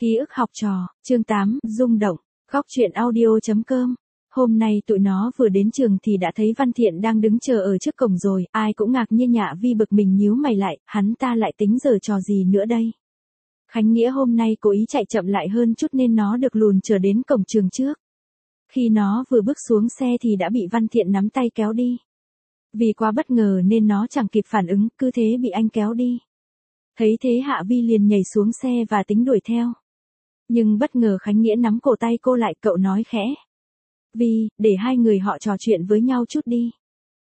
Ký ức học trò, chương 8, rung động, góc truyện audio.com. Hôm nay tụi nó vừa đến trường thì đã thấy Văn Thiện đang đứng chờ ở trước cổng rồi, ai cũng ngạc nhiên. Nhạ Vi bực mình nhíu mày lại, hắn ta lại tính giở trò gì nữa đây. Khánh Nghĩa hôm nay cố ý chạy chậm lại hơn chút nên nó được lùn chờ đến cổng trường trước. Khi nó vừa bước xuống xe thì đã bị Văn Thiện nắm tay kéo đi. Vì quá bất ngờ nên nó chẳng kịp phản ứng, cứ thế bị anh kéo đi. Thấy thế Hạ Vi liền nhảy xuống xe và tính đuổi theo. Nhưng bất ngờ Khánh Nghĩa nắm cổ tay cô lại, cậu nói khẽ. Vi, để hai người họ trò chuyện với nhau chút đi.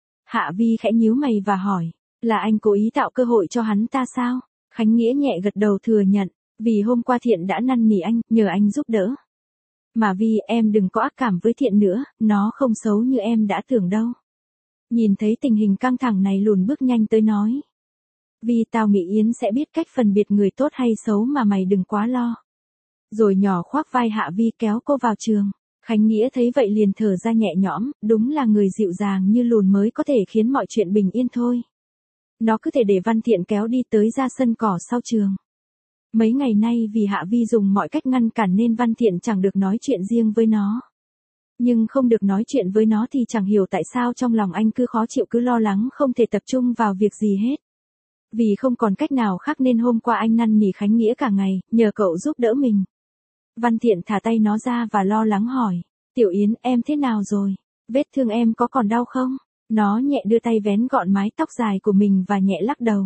Hạ Vi khẽ nhíu mày và hỏi, là anh cố ý tạo cơ hội cho hắn ta sao? Khánh Nghĩa nhẹ gật đầu thừa nhận, vì hôm qua Thiện đã năn nỉ anh, nhờ anh giúp đỡ. Mà Vi, em đừng có ác cảm với Thiện nữa, nó không xấu như em đã tưởng đâu. Nhìn thấy tình hình căng thẳng này lùn bước nhanh tới nói. Vi, tao nghĩ Yến sẽ biết cách phân biệt người tốt hay xấu mà mày đừng quá lo. Rồi nhỏ khoác vai Hạ Vi kéo cô vào trường. Khánh Nghĩa thấy vậy liền thở ra nhẹ nhõm, đúng là người dịu dàng như lùn mới có thể khiến mọi chuyện bình yên thôi. Nó cứ thể để Văn Thiện kéo đi tới ra sân cỏ sau trường. Mấy ngày nay vì Hạ Vi dùng mọi cách ngăn cản nên Văn Thiện chẳng được nói chuyện riêng với nó. Nhưng không được nói chuyện với nó thì chẳng hiểu tại sao trong lòng anh cứ khó chịu, cứ lo lắng không thể tập trung vào việc gì hết. Vì không còn cách nào khác nên hôm qua anh năn nỉ Khánh Nghĩa cả ngày, nhờ cậu giúp đỡ mình. Văn Thiện thả tay nó ra và lo lắng hỏi, Tiểu Yến, em thế nào rồi? Vết thương em có còn đau không? Nó nhẹ đưa tay vén gọn mái tóc dài của mình và nhẹ lắc đầu.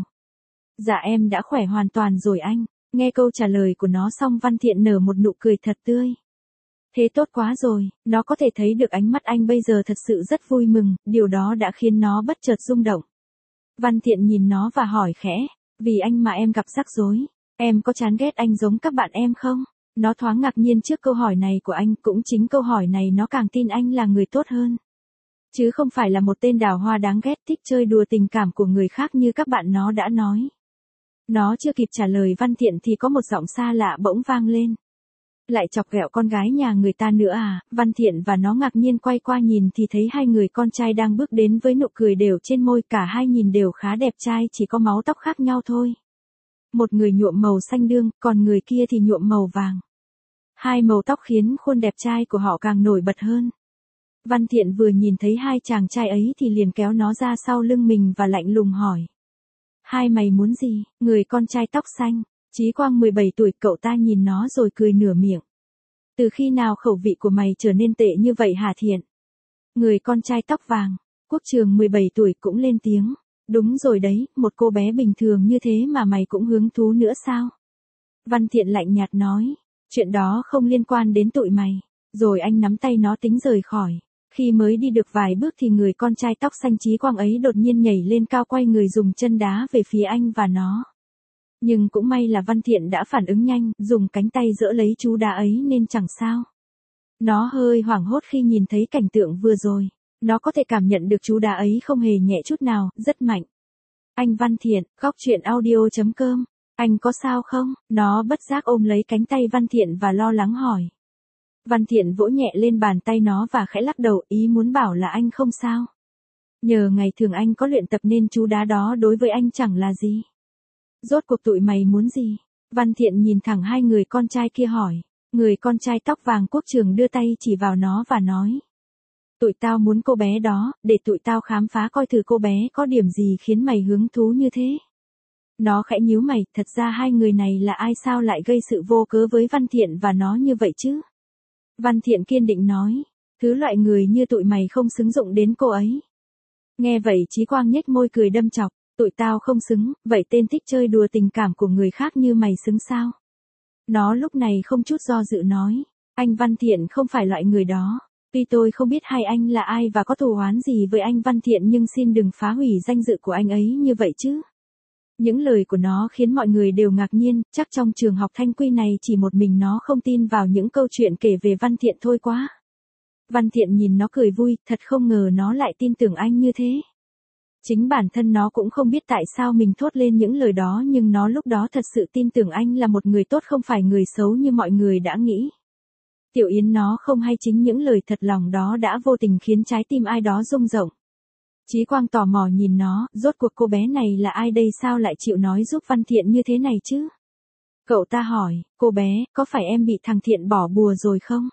Dạ em đã khỏe hoàn toàn rồi anh. Nghe câu trả lời của nó xong Văn Thiện nở một nụ cười thật tươi. Thế tốt quá rồi, nó có thể thấy được ánh mắt anh bây giờ thật sự rất vui mừng, điều đó đã khiến nó bất chợt rung động. Văn Thiện nhìn nó và hỏi khẽ, vì anh mà em gặp rắc rối, em có chán ghét anh giống các bạn em không? Nó thoáng ngạc nhiên trước câu hỏi này của anh, cũng chính câu hỏi này nó càng tin anh là người tốt hơn. Chứ không phải là một tên đào hoa đáng ghét thích chơi đùa tình cảm của người khác như các bạn nó đã nói. Nó chưa kịp trả lời Văn Thiện thì có một giọng xa lạ bỗng vang lên. Lại chọc ghẹo con gái nhà người ta nữa à? Văn Thiện và nó ngạc nhiên quay qua nhìn thì thấy hai người con trai đang bước đến với nụ cười đều trên môi, cả hai nhìn đều khá đẹp trai, chỉ có màu tóc khác nhau thôi. Một người nhuộm màu xanh đương, còn người kia thì nhuộm màu vàng. Hai màu tóc khiến khuôn đẹp trai của họ càng nổi bật hơn. Văn Thiện vừa nhìn thấy hai chàng trai ấy thì liền kéo nó ra sau lưng mình và lạnh lùng hỏi. Hai mày muốn gì? Người con trai tóc xanh, Chí Quang 17 tuổi, cậu ta nhìn nó rồi cười nửa miệng. Từ khi nào khẩu vị của mày trở nên tệ như vậy hả Thiện? Người con trai tóc vàng, Quốc Trường 17 tuổi cũng lên tiếng. Đúng rồi đấy, một cô bé bình thường như thế mà mày cũng hứng thú nữa sao? Văn Thiện lạnh nhạt nói, chuyện đó không liên quan đến tụi mày. Rồi anh nắm tay nó tính rời khỏi. Khi mới đi được vài bước thì người con trai tóc xanh Chí Quang ấy đột nhiên nhảy lên cao, quay người dùng chân đá về phía anh và nó. Nhưng cũng may là Văn Thiện đã phản ứng nhanh, dùng cánh tay giỡ lấy chú đá ấy nên chẳng sao. Nó hơi hoảng hốt khi nhìn thấy cảnh tượng vừa rồi. Nó có thể cảm nhận được chú đá ấy không hề nhẹ chút nào, rất mạnh. Anh Văn Thiện, góc truyện audio.com. Anh có sao không? Nó bất giác ôm lấy cánh tay Văn Thiện và lo lắng hỏi. Văn Thiện vỗ nhẹ lên bàn tay nó và khẽ lắc đầu, ý muốn bảo là anh không sao. Nhờ ngày thường anh có luyện tập nên chú đá đó đối với anh chẳng là gì. Rốt cuộc tụi mày muốn gì? Văn Thiện nhìn thẳng hai người con trai kia hỏi. Người con trai tóc vàng Quốc Trường đưa tay chỉ vào nó và nói. Tụi tao muốn cô bé đó, để tụi tao khám phá coi thử cô bé có điểm gì khiến mày hứng thú như thế. Nó khẽ nhíu mày, thật ra hai người này là ai, sao lại gây sự vô cớ với Văn Thiện và nó như vậy chứ? Văn Thiện kiên định nói, thứ loại người như tụi mày không xứng dụng đến cô ấy. Nghe vậy Chí Quang nhếch môi cười đâm chọc, tụi tao không xứng, vậy tên thích chơi đùa tình cảm của người khác như mày xứng sao? Nó lúc này không chút do dự nói, anh Văn Thiện không phải loại người đó. Tuy tôi không biết hai anh là ai và có thù oán gì với anh Văn Thiện nhưng xin đừng phá hủy danh dự của anh ấy như vậy chứ. Những lời của nó khiến mọi người đều ngạc nhiên, chắc trong trường học Thanh Quy này chỉ một mình nó không tin vào những câu chuyện kể về Văn Thiện thôi quá. Văn Thiện nhìn nó cười vui, thật không ngờ nó lại tin tưởng anh như thế. Chính bản thân nó cũng không biết tại sao mình thốt lên những lời đó, nhưng nó lúc đó thật sự tin tưởng anh là một người tốt, không phải người xấu như mọi người đã nghĩ. Tiểu Yến nó không hay, chính những lời thật lòng đó đã vô tình khiến trái tim ai đó rung động. Chí Quang tò mò nhìn nó, rốt cuộc cô bé này là ai đây, sao lại chịu nói giúp Văn Thiện như thế này chứ? Cậu ta hỏi, cô bé, có phải em bị thằng Thiện bỏ bùa rồi không?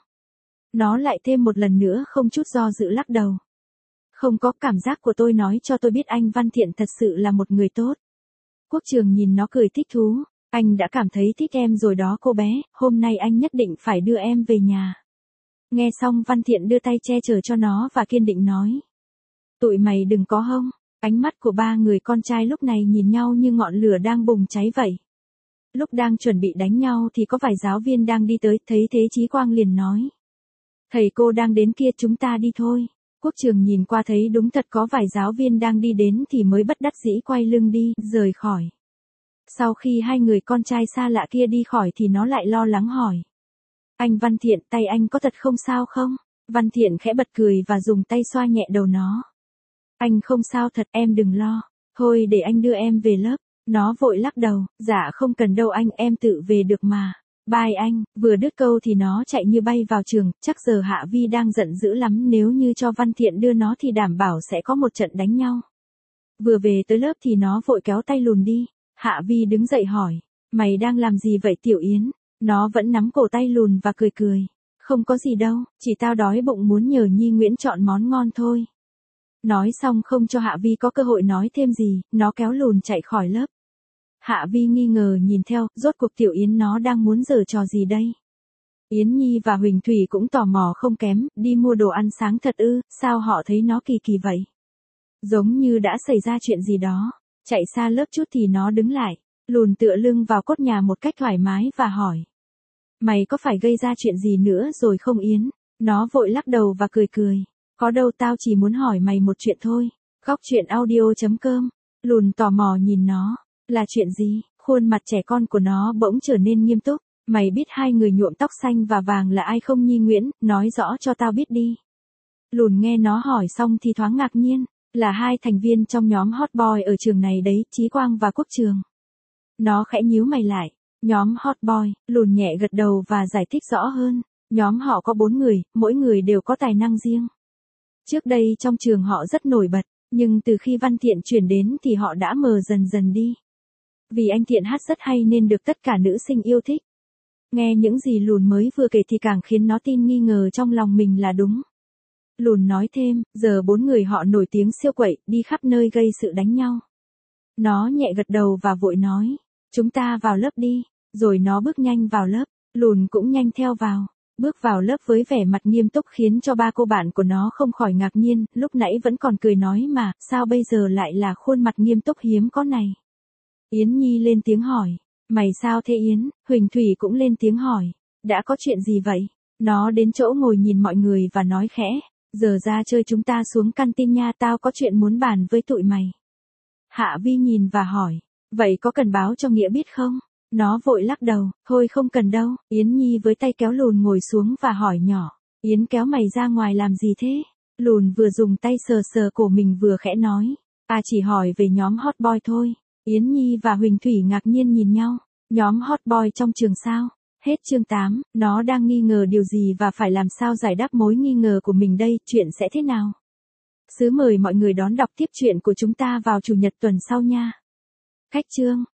Nó lại thêm một lần nữa không chút do dự lắc đầu. Không có, cảm giác của tôi nói cho tôi biết anh Văn Thiện thật sự là một người tốt. Quốc Trường nhìn nó cười thích thú. Anh đã cảm thấy thích em rồi đó cô bé, hôm nay anh nhất định phải đưa em về nhà. Nghe xong Văn Thiện đưa tay che chở cho nó và kiên định nói. Tụi mày đừng có hông. Ánh mắt của ba người con trai lúc này nhìn nhau như ngọn lửa đang bùng cháy vậy. Lúc đang chuẩn bị đánh nhau thì có vài giáo viên đang đi tới, thấy thế Chí Quang liền nói. Thầy cô đang đến kia, chúng ta đi thôi. Quốc Trường nhìn qua thấy đúng thật có vài giáo viên đang đi đến thì mới bất đắc dĩ quay lưng đi, rời khỏi. Sau khi hai người con trai xa lạ kia đi khỏi thì nó lại lo lắng hỏi. Anh Văn Thiện, tay anh có thật không sao không? Văn Thiện khẽ bật cười và dùng tay xoa nhẹ đầu nó. Anh không sao thật, em đừng lo. Thôi để anh đưa em về lớp. Nó vội lắc đầu, dạ không cần đâu anh, em tự về được mà. Bye anh. Vừa đứt câu thì nó chạy như bay vào trường, chắc giờ Hạ Vi đang giận dữ lắm, nếu như cho Văn Thiện đưa nó thì đảm bảo sẽ có một trận đánh nhau. Vừa về tới lớp thì nó vội kéo tay Lùn đi. Hạ Vi đứng dậy hỏi, mày đang làm gì vậy Tiểu Yến? Nó vẫn nắm cổ tay Lùn và cười cười. Không có gì đâu, chỉ tao đói bụng muốn nhờ Nhi Nguyễn chọn món ngon thôi. Nói xong không cho Hạ Vi có cơ hội nói thêm gì, nó kéo Lùn chạy khỏi lớp. Hạ Vi nghi ngờ nhìn theo, rốt cuộc Tiểu Yến nó đang muốn giở trò gì đây? Yến Nhi và Huỳnh Thủy cũng tò mò không kém, đi mua đồ ăn sáng thật ư, sao họ thấy nó kỳ kỳ vậy? Giống như đã xảy ra chuyện gì đó. Chạy xa lớp chút thì nó đứng lại, Lùn tựa lưng vào cốt nhà một cách thoải mái và hỏi. Mày có phải gây ra chuyện gì nữa rồi không Yến? Nó vội lắc đầu và cười cười. Có đâu, tao chỉ muốn hỏi mày một chuyện thôi. Góc truyện audio.com. Lùn tò mò nhìn nó. Là chuyện gì? Khuôn mặt trẻ con của nó bỗng trở nên nghiêm túc. Mày biết hai người nhuộm tóc xanh và vàng là ai không Nhi Nguyễn? Nói rõ cho tao biết đi. Lùn nghe nó hỏi xong thì thoáng ngạc nhiên. Là hai thành viên trong nhóm hot boy ở trường này đấy, Chí Quang và Quốc Trường. Nó khẽ nhíu mày lại. Nhóm hot boy, Lùn nhẹ gật đầu và giải thích rõ hơn. Nhóm họ có 4 người, mỗi người đều có tài năng riêng. Trước đây trong trường họ rất nổi bật, nhưng từ khi Văn Thiện chuyển đến thì họ đã mờ dần dần đi. Vì anh Thiện hát rất hay nên được tất cả nữ sinh yêu thích. Nghe những gì Lùn mới vừa kể thì càng khiến nó tin nghi ngờ trong lòng mình là đúng. Lùn nói thêm, giờ 4 người họ nổi tiếng siêu quậy, đi khắp nơi gây sự đánh nhau. Nó nhẹ gật đầu và vội nói, chúng ta vào lớp đi, rồi nó bước nhanh vào lớp, Lùn cũng nhanh theo vào. Bước vào lớp với vẻ mặt nghiêm túc khiến cho ba cô bạn của nó không khỏi ngạc nhiên, lúc nãy vẫn còn cười nói mà, sao bây giờ lại là khuôn mặt nghiêm túc hiếm có này. Yến Nhi lên tiếng hỏi, mày sao thế Yến? Huỳnh Thủy cũng lên tiếng hỏi, đã có chuyện gì vậy? Nó đến chỗ ngồi nhìn mọi người và nói khẽ, giờ ra chơi chúng ta xuống canteen nha, tao có chuyện muốn bàn với tụi mày. Hạ Vi nhìn và hỏi, vậy có cần báo cho Nghĩa biết không? Nó vội lắc đầu, thôi không cần đâu. Yến Nhi với tay kéo Lùn ngồi xuống và hỏi nhỏ, Yến kéo mày ra ngoài làm gì thế? Lùn vừa dùng tay sờ sờ cổ mình vừa khẽ nói, chỉ hỏi về nhóm hot boy thôi. Yến Nhi và Huỳnh Thủy ngạc nhiên nhìn nhau, nhóm hot boy trong trường sao? Hết chương 8, nó đang nghi ngờ điều gì và phải làm sao giải đáp mối nghi ngờ của mình đây, chuyện sẽ thế nào? Mời mọi người đón đọc tiếp truyện của chúng ta vào chủ nhật tuần sau nha. Khách chương